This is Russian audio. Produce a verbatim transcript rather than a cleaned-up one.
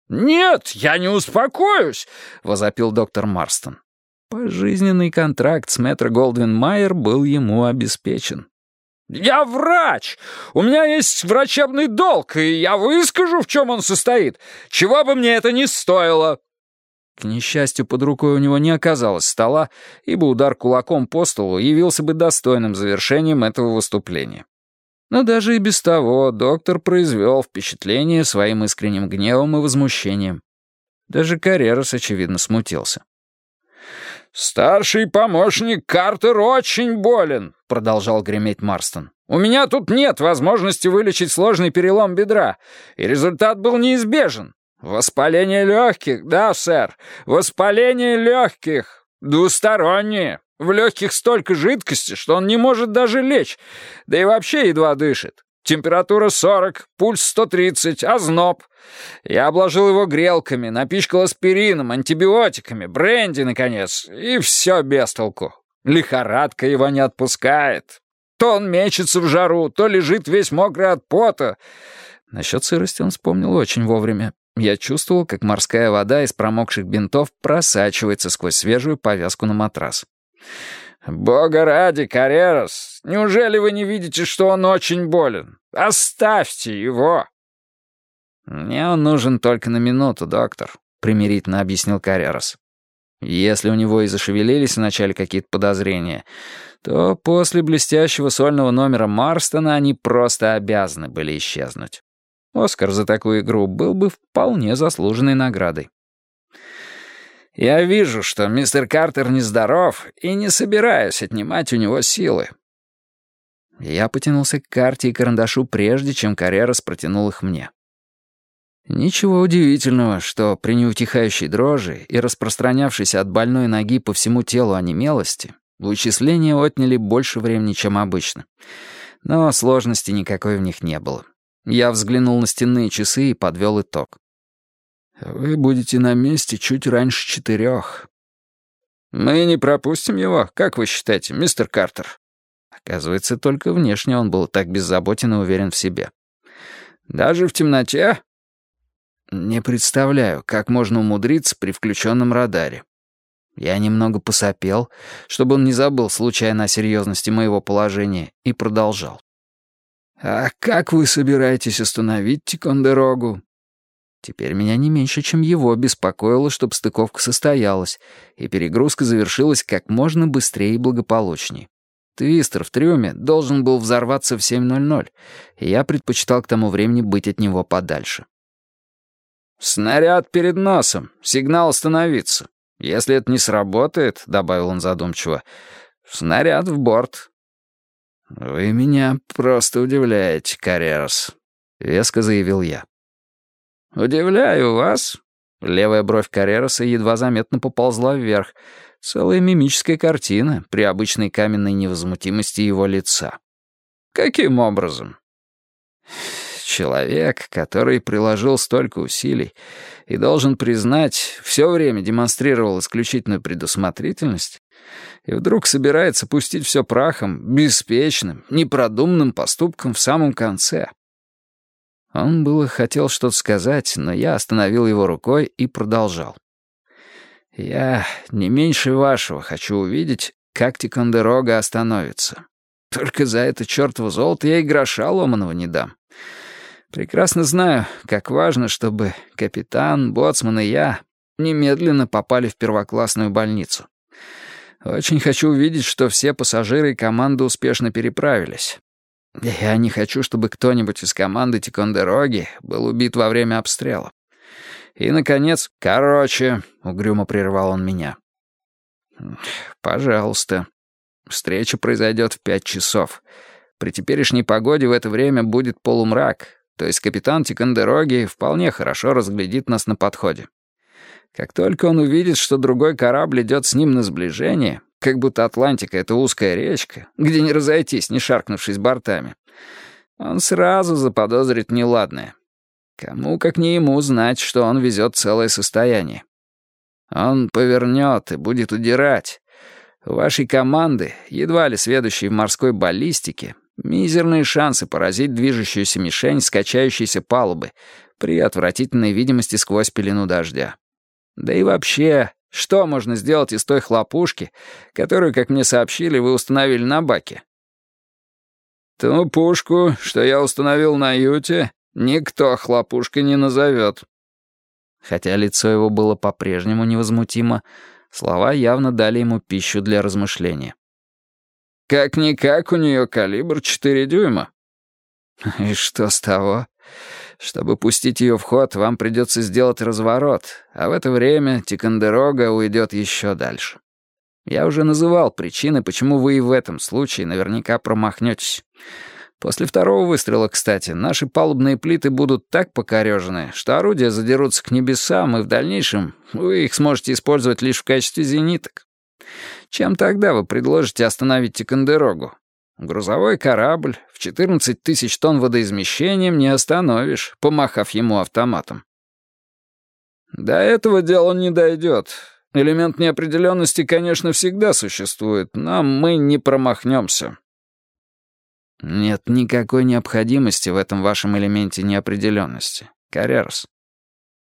«Нет, я не успокоюсь!» — возопил доктор Марстон. Пожизненный контракт с мэтр Голдвин Майер был ему обеспечен. «Я врач! У меня есть врачебный долг, и я выскажу, в чем он состоит, чего бы мне это ни стоило!» К несчастью, под рукой у него не оказалось стола, ибо удар кулаком по столу явился бы достойным завершением этого выступления. Но даже и без того доктор произвел впечатление своим искренним гневом и возмущением. Даже Каррерас, очевидно, смутился. «Старший помощник Картер очень болен», — продолжал греметь Марстон. «У меня тут нет возможности вылечить сложный перелом бедра, и результат был неизбежен. Воспаление легких, да, сэр, воспаление легких, двустороннее. В легких столько жидкости, что он не может даже лечь, да и вообще едва дышит. Температура сорок, пульс сто тридцать, озноб. Я обложил его грелками, напичкал аспирином, антибиотиками, бренди, наконец, и все без толку. Лихорадка его не отпускает. То он мечется в жару, то лежит весь мокрый от пота». Насчет сырости он вспомнил очень вовремя. Я чувствовал, как морская вода из промокших бинтов просачивается сквозь свежую повязку на матрас. «Бога ради, Каррерас, неужели вы не видите, что он очень болен? Оставьте его!» «Мне он нужен только на минуту, доктор», — примирительно объяснил Каррерас. «Если у него и зашевелились вначале какие-то подозрения, то после блестящего сольного номера Марстона они просто обязаны были исчезнуть. Оскар за такую игру был бы вполне заслуженной наградой». «Я вижу, что мистер Картер нездоров, и не собираюсь отнимать у него силы». Я потянулся к карте и карандашу, прежде чем Каррерас протянул их мне. Ничего удивительного, что при неутихающей дрожи и распространявшейся от больной ноги по всему телу онемелости вычисления отняли больше времени, чем обычно. Но сложности никакой в них не было. Я взглянул на стенные часы и подвел итог. «Вы будете на месте чуть раньше четырех». «Мы не пропустим его, как вы считаете, мистер Картер?» Оказывается, только внешне он был так беззаботен и уверен в себе. «Даже в темноте?» «Не представляю, как можно умудриться при включенном радаре». Я немного посопел, чтобы он не забыл случайно о серьезности моего положения, и продолжал. «А как вы собираетесь остановить Тикондерогу?» Теперь меня не меньше, чем его, беспокоило, чтобы стыковка состоялась, и перегрузка завершилась как можно быстрее и благополучней. Твистер в трюме должен был взорваться в семь ноль ноль, и я предпочитал к тому времени быть от него подальше. «Снаряд перед носом, сигнал остановиться. Если это не сработает, — добавил он задумчиво, — снаряд в борт». «Вы меня просто удивляете, Каррерас», — веско заявил я. «Удивляю вас?» Левая бровь Каррераса едва заметно поползла вверх. Целая мимическая картина при обычной каменной невозмутимости его лица. «Каким образом?» Человек, который приложил столько усилий и, должен признать, все время демонстрировал исключительную предусмотрительность, и вдруг собирается пустить все прахом, беспечным, непродуманным поступком в самом конце. Он было хотел что-то сказать, но я остановил его рукой и продолжал. «Я не меньше вашего хочу увидеть, как Тикондерога остановится. Только за это чертово золото я и гроша ломаного не дам. Прекрасно знаю, как важно, чтобы капитан, боцман и я немедленно попали в первоклассную больницу. Очень хочу увидеть, что все пассажиры и команда успешно переправились. Я не хочу, чтобы кто-нибудь из команды Тикондероги был убит во время обстрела. И, наконец, короче, — угрюмо прервал он меня. Пожалуйста. Встреча произойдет в пять часов. При теперешней погоде в это время будет полумрак, то есть капитан Тикондероги вполне хорошо разглядит нас на подходе. Как только он увидит, что другой корабль идет с ним на сближение, как будто Атлантика — это узкая речка, где не разойтись, не шаркнувшись бортами, он сразу заподозрит неладное. Кому, как не ему, знать, что он везет целое состояние. Он повернет и будет удирать. У вашей команды, едва ли сведущей в морской баллистике, мизерные шансы поразить движущуюся мишень с качающейся палубы, при отвратительной видимости сквозь пелену дождя. Да и вообще, что можно сделать из той хлопушки, которую, как мне сообщили, вы установили на баке? Ту пушку, что я установил на юте, никто хлопушкой не назовет. Хотя лицо его было по-прежнему невозмутимо, слова явно дали ему пищу для размышления. Как-никак у нее калибр четыре дюйма. И что с того? Чтобы пустить ее в ход, вам придется сделать разворот, а в это время Тикандерога уйдет еще дальше. Я уже называл причины, почему вы и в этом случае наверняка промахнетесь. После второго выстрела, кстати, наши палубные плиты будут так покорежены, что орудия задерутся к небесам, и в дальнейшем вы их сможете использовать лишь в качестве зениток. Чем тогда вы предложите остановить Тикандерогу? Грузовой корабль в четырнадцать тысяч тонн водоизмещением не остановишь, помахав ему автоматом. До этого дело не дойдет. Элемент неопределенности, конечно, всегда существует, но мы не промахнемся. Нет никакой необходимости в этом вашем элементе неопределенности, Каррерос.